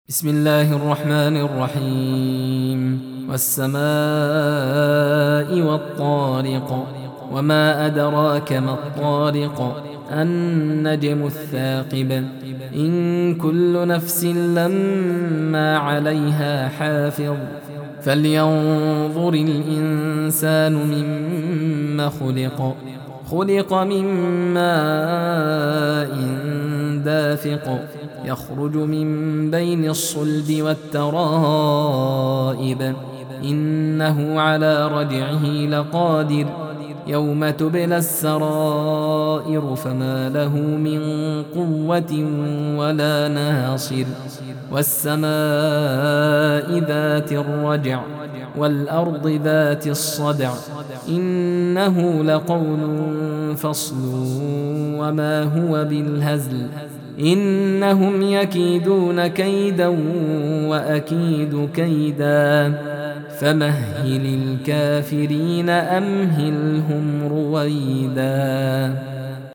بسم الله الرحمن الرحيم والسماء والطارق وما أدراك ما الطارق النجم الثاقب إن كل نفس لما عليها حافظ فلينظر الإنسان مما خلق من ماء دافق يخرج من بين الصلب والترائب إنه على رجعه لقادر يوم تبلى السرائر فما له من قوة ولا ناصر والسماء ذات الرجع والأرض ذات الصدع إنه لقول فصل وما هو بالهزل إنهم يكيدون كيدا وأكيد كيدا فمهل الكافرين أمهلهم رويدا.